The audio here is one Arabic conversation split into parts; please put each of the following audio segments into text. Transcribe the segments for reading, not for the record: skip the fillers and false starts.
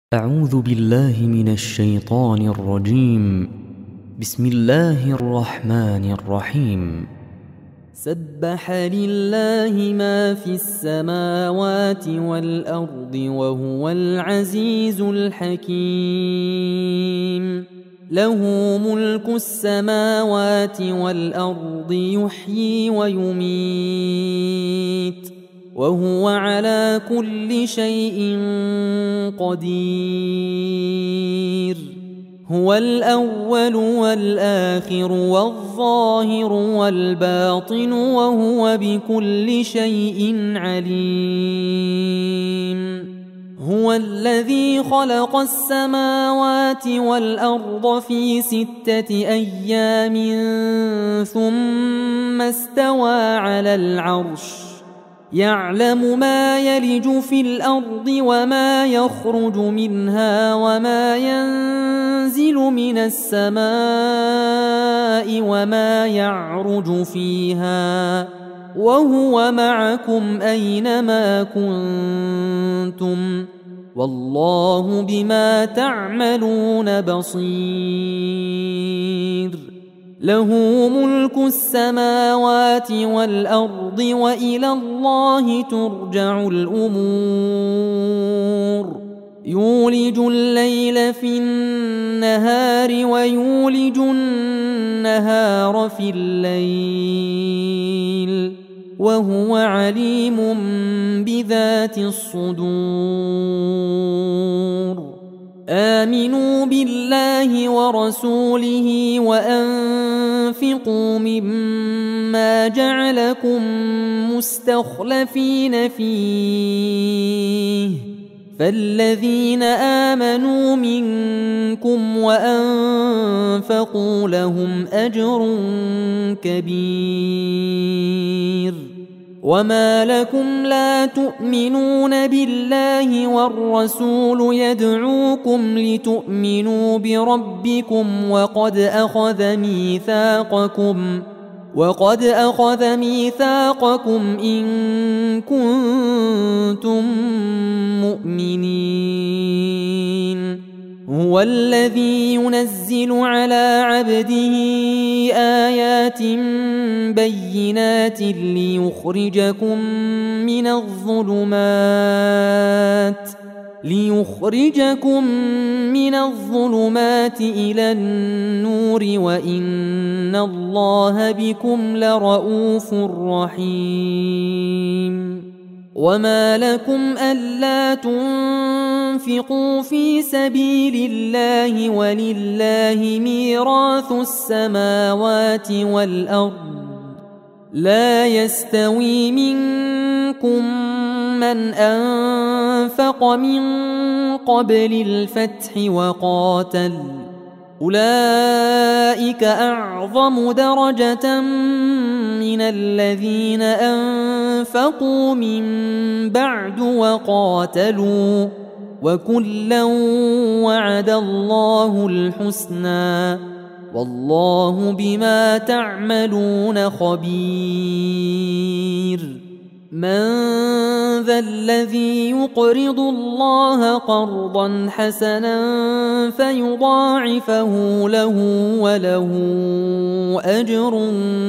أعوذ بالله من الشيطان الرجيم. بسم الله الرحمن الرحيم. سبح لله ما في السماوات والأرض وهو العزيز الحكيم. له ملك السماوات والأرض يحيي ويميت وهو على كل شيء قدير. هو الأول والآخر والظاهر والباطن وهو بكل شيء عليم. هو الذي خلق السماوات والأرض في 6 أيام ثم استوى على العرش يعلم ما يلج في الأرض وما يخرج منها وما ينزل من السماء وما يعرج فيها وهو معكم أينما كنتم والله بما تعملون بصير. له ملك السماوات والأرض وإلى الله ترجع الأمور. يولج الليل في النهار ويولج النهار في الليل وهو عليم بذات الصدور. آمنوا بالله ورسوله وأنفقوا مما جعلكم مستخلفين فيه فالذين آمنوا منكم وأنفقوا لهم أجر كبير. وما لكم لا تؤمنون بالله والرسول يدعوكم لتؤمنوا بربكم وقد أخذ ميثاقكم إن كنتم مؤمنين. هو الذي ينزل على عبده آيات بينات ليخرجكم من الظلمات إلى النور وإن الله بكم لرؤوف رحيم. وما لكم ألا تنفقوا في سبيل الله ولله ميراث السماوات والأرض لا يستوي منكم من أنفق من قبل الفتح وقاتل أولئك أعظم درجة من الذين أنفقوا من بعد وقاتلوا وكلا وعد الله الحسنى والله بما تعملون خبير. من ذا الذي يقرض الله قرضا حسنا فيضاعفه له وله أجر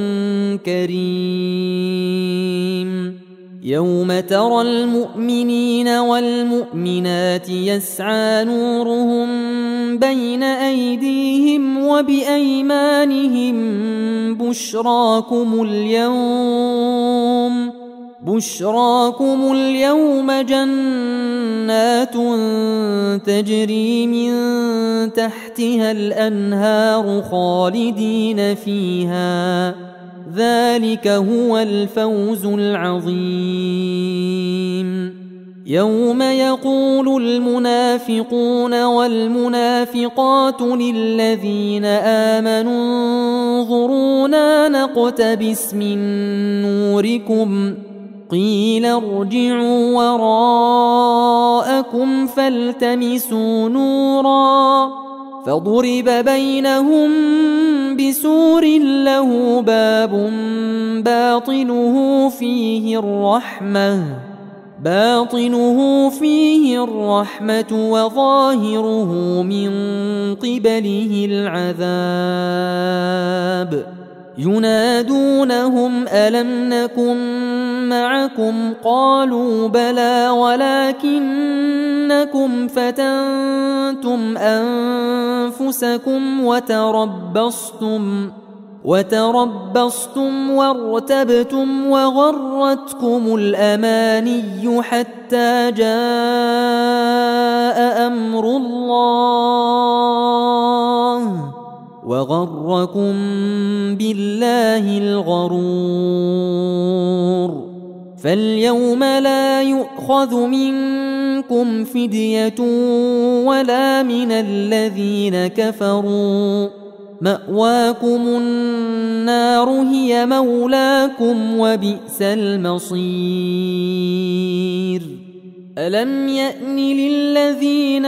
كريم. يوم ترى المؤمنين والمؤمنات يسعى نورهم بين أيديهم وبأيمانهم بشراكم اليوم جنات تجري من تحتها الأنهار خالدين فيها ذلك هو الفوز العظيم. يوم يقول المنافقون والمنافقات للذين آمنوا انظرونا نقتبس من نوركم قيل ارجعوا وراءكم فالتمسوا نورا فضرب بينهم بسور له باب باطنه فيه الرحمة باطنه فيه الرحمة وظاهره من قبله العذاب ينادونهم ألم نكن معكم قالوا بلى ولكنكم فتنتم أنفسكم وتربصتم وارتبتم وغرتكم الأماني حتى جاء أمر الله وغركم بالله الغرور فاليوم لا يؤخذ منكم فدية ولا من الذين كفروا مأواكم النار هي مولاكم وبئس المصير ألم يأن للذين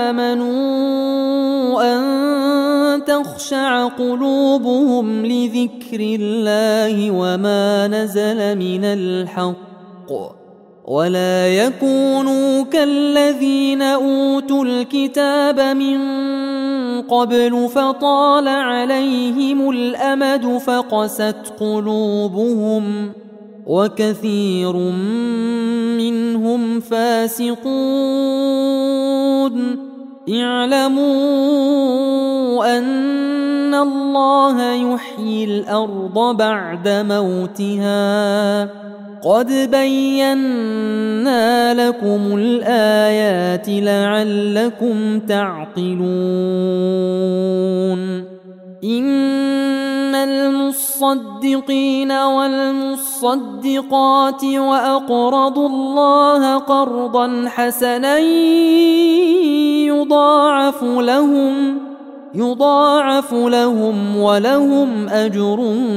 آمنوا أن تخشع قلوبهم لذكر الله وما نزل من الحق ولا يكونوا كالذين أوتوا الكتاب من قبل فطال عليهم الأمد فقست قلوبهم وكثير منهم فاسقون اعلموا أن الله يحيي الأرض بعد موتها قد بينا لكم الآيات لعلكم تعقلون إن المصدقين والمصدقات وأقرضوا الله قرضا حسنا يضاعف لهم ولهم أجر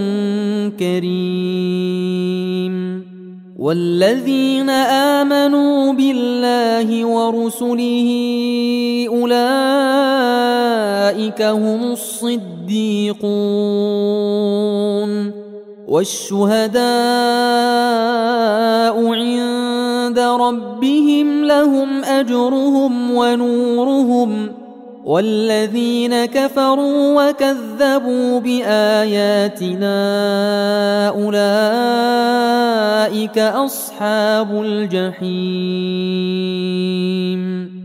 كريم والذين آمنوا بالله ورسله أولئك هم الصديقون والشهداء عند ربهم لهم أجرهم ونورهم والذين كفروا وكذبوا بآياتنا أولئك أصحاب الجحيم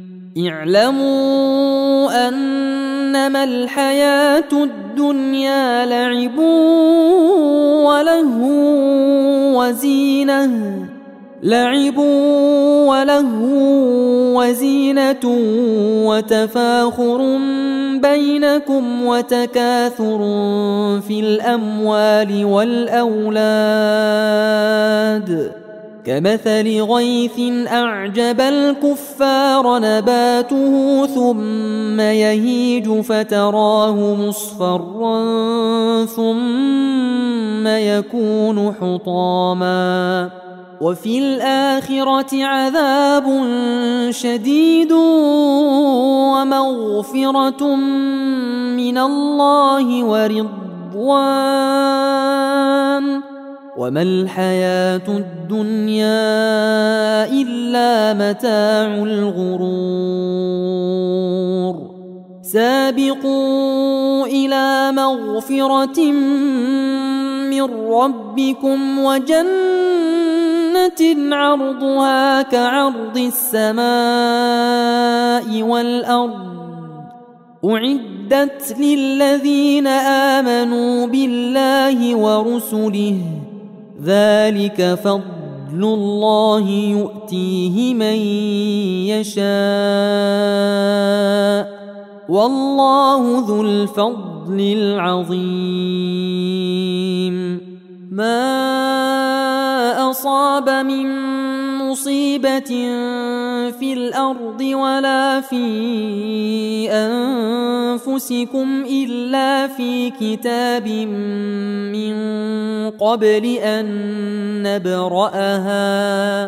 اعلموا أنما الحياة الدنيا لعب ولهو وزينة وتفاخر بينكم وتكاثر في الأموال والأولاد كمثل غيث أعجب الكفار نباته ثم يهيج فتراه مصفرا ثم يكون حطاما وفي الآخرة عذاب شديد ومغفرة من الله ورضوان وما الحياة الدنيا إلا متاع الغرور سابقوا إلى مغفرة من ربكم وجنة عرضها كعرض السماء والأرض أعدت للذين آمنوا بالله ورسله ذلك فضل الله يؤتيه من يشاء والله ذو الفضل العظيم ما أصاب من مصيبة في الأرض ولا في أنفسكم إلا في كتاب من قبل أن نبرأها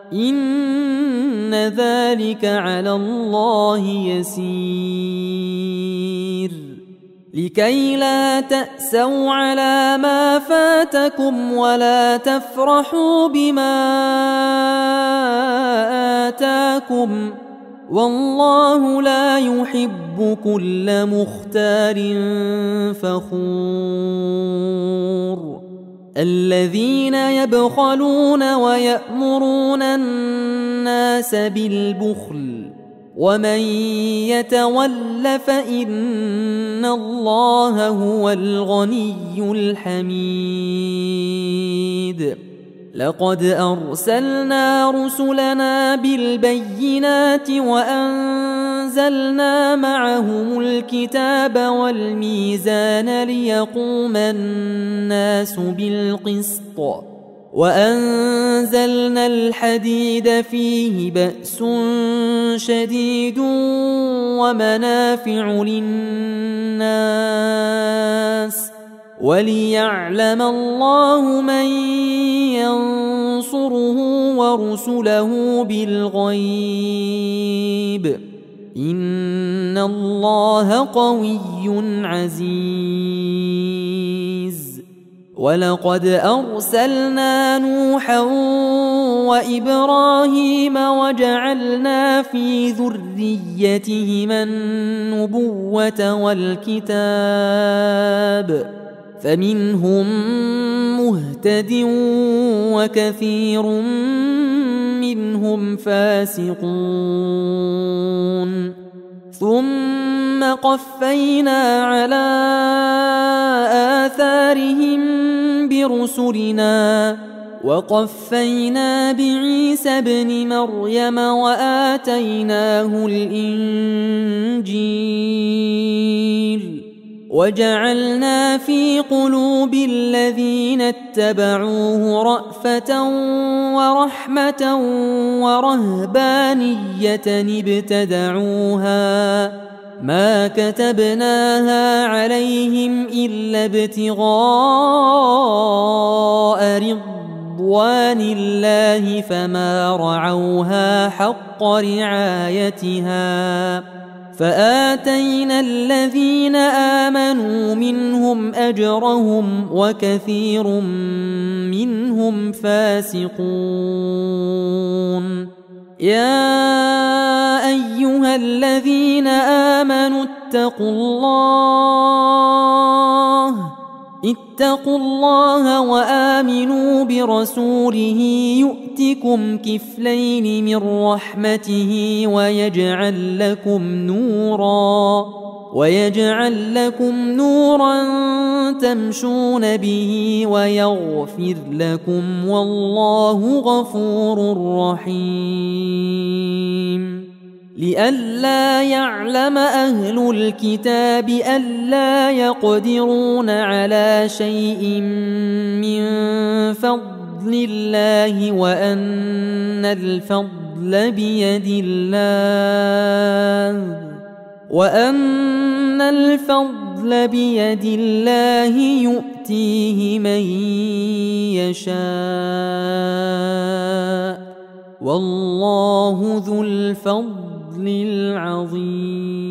إن ذلك على الله يسير لكي لا تأسوا على ما فاتكم ولا تفرحوا بما آتاكم والله لا يحب كل مختال فخور الذين يبخلون ويأمرون الناس بالبخل ومن يتول فإن الله هو الغني الحميد لقد أرسلنا رسلنا بالبينات وأنزلنا معهم الكتاب والميزان ليقوم الناس بالقسط وأنزلنا الحديد فيه بأس شديد ومنافع للناس وليعلم الله من ينصره ورسله بالغيب إن الله قوي عزيز ولقد أرسلنا نوحا وإبراهيم وجعلنا في ذريتهما النبوة والكتاب فمنهم مهتد وكثير منهم فاسقون ثم قفينا على آثارهم برسلنا وقفينا بعيسى ابن مريم وآتيناه الإنجيل وجعلنا في قلوب الذين اتبعوه رأفة ورحمة ورهبانية ابتدعوها ما كتبناها عليهم إلا ابتغاء رضوان الله فما رعوها حق رعايتها فآتينا الذين آمنوا منهم أجرهم وكثير منهم فاسقون يا أيها الذين آمنوا اتقوا الله وآمنوا برسوله يؤتكم كفلين من رحمته ويجعل لكم نورا تمشون به ويغفر لكم والله غفور رحيم لئلا يعلم أهل الكتاب ألا يقدرون على شيء من فضل الله وأن الفضل بيد الله يؤتيه من يشاء والله ذو الفضل العظيم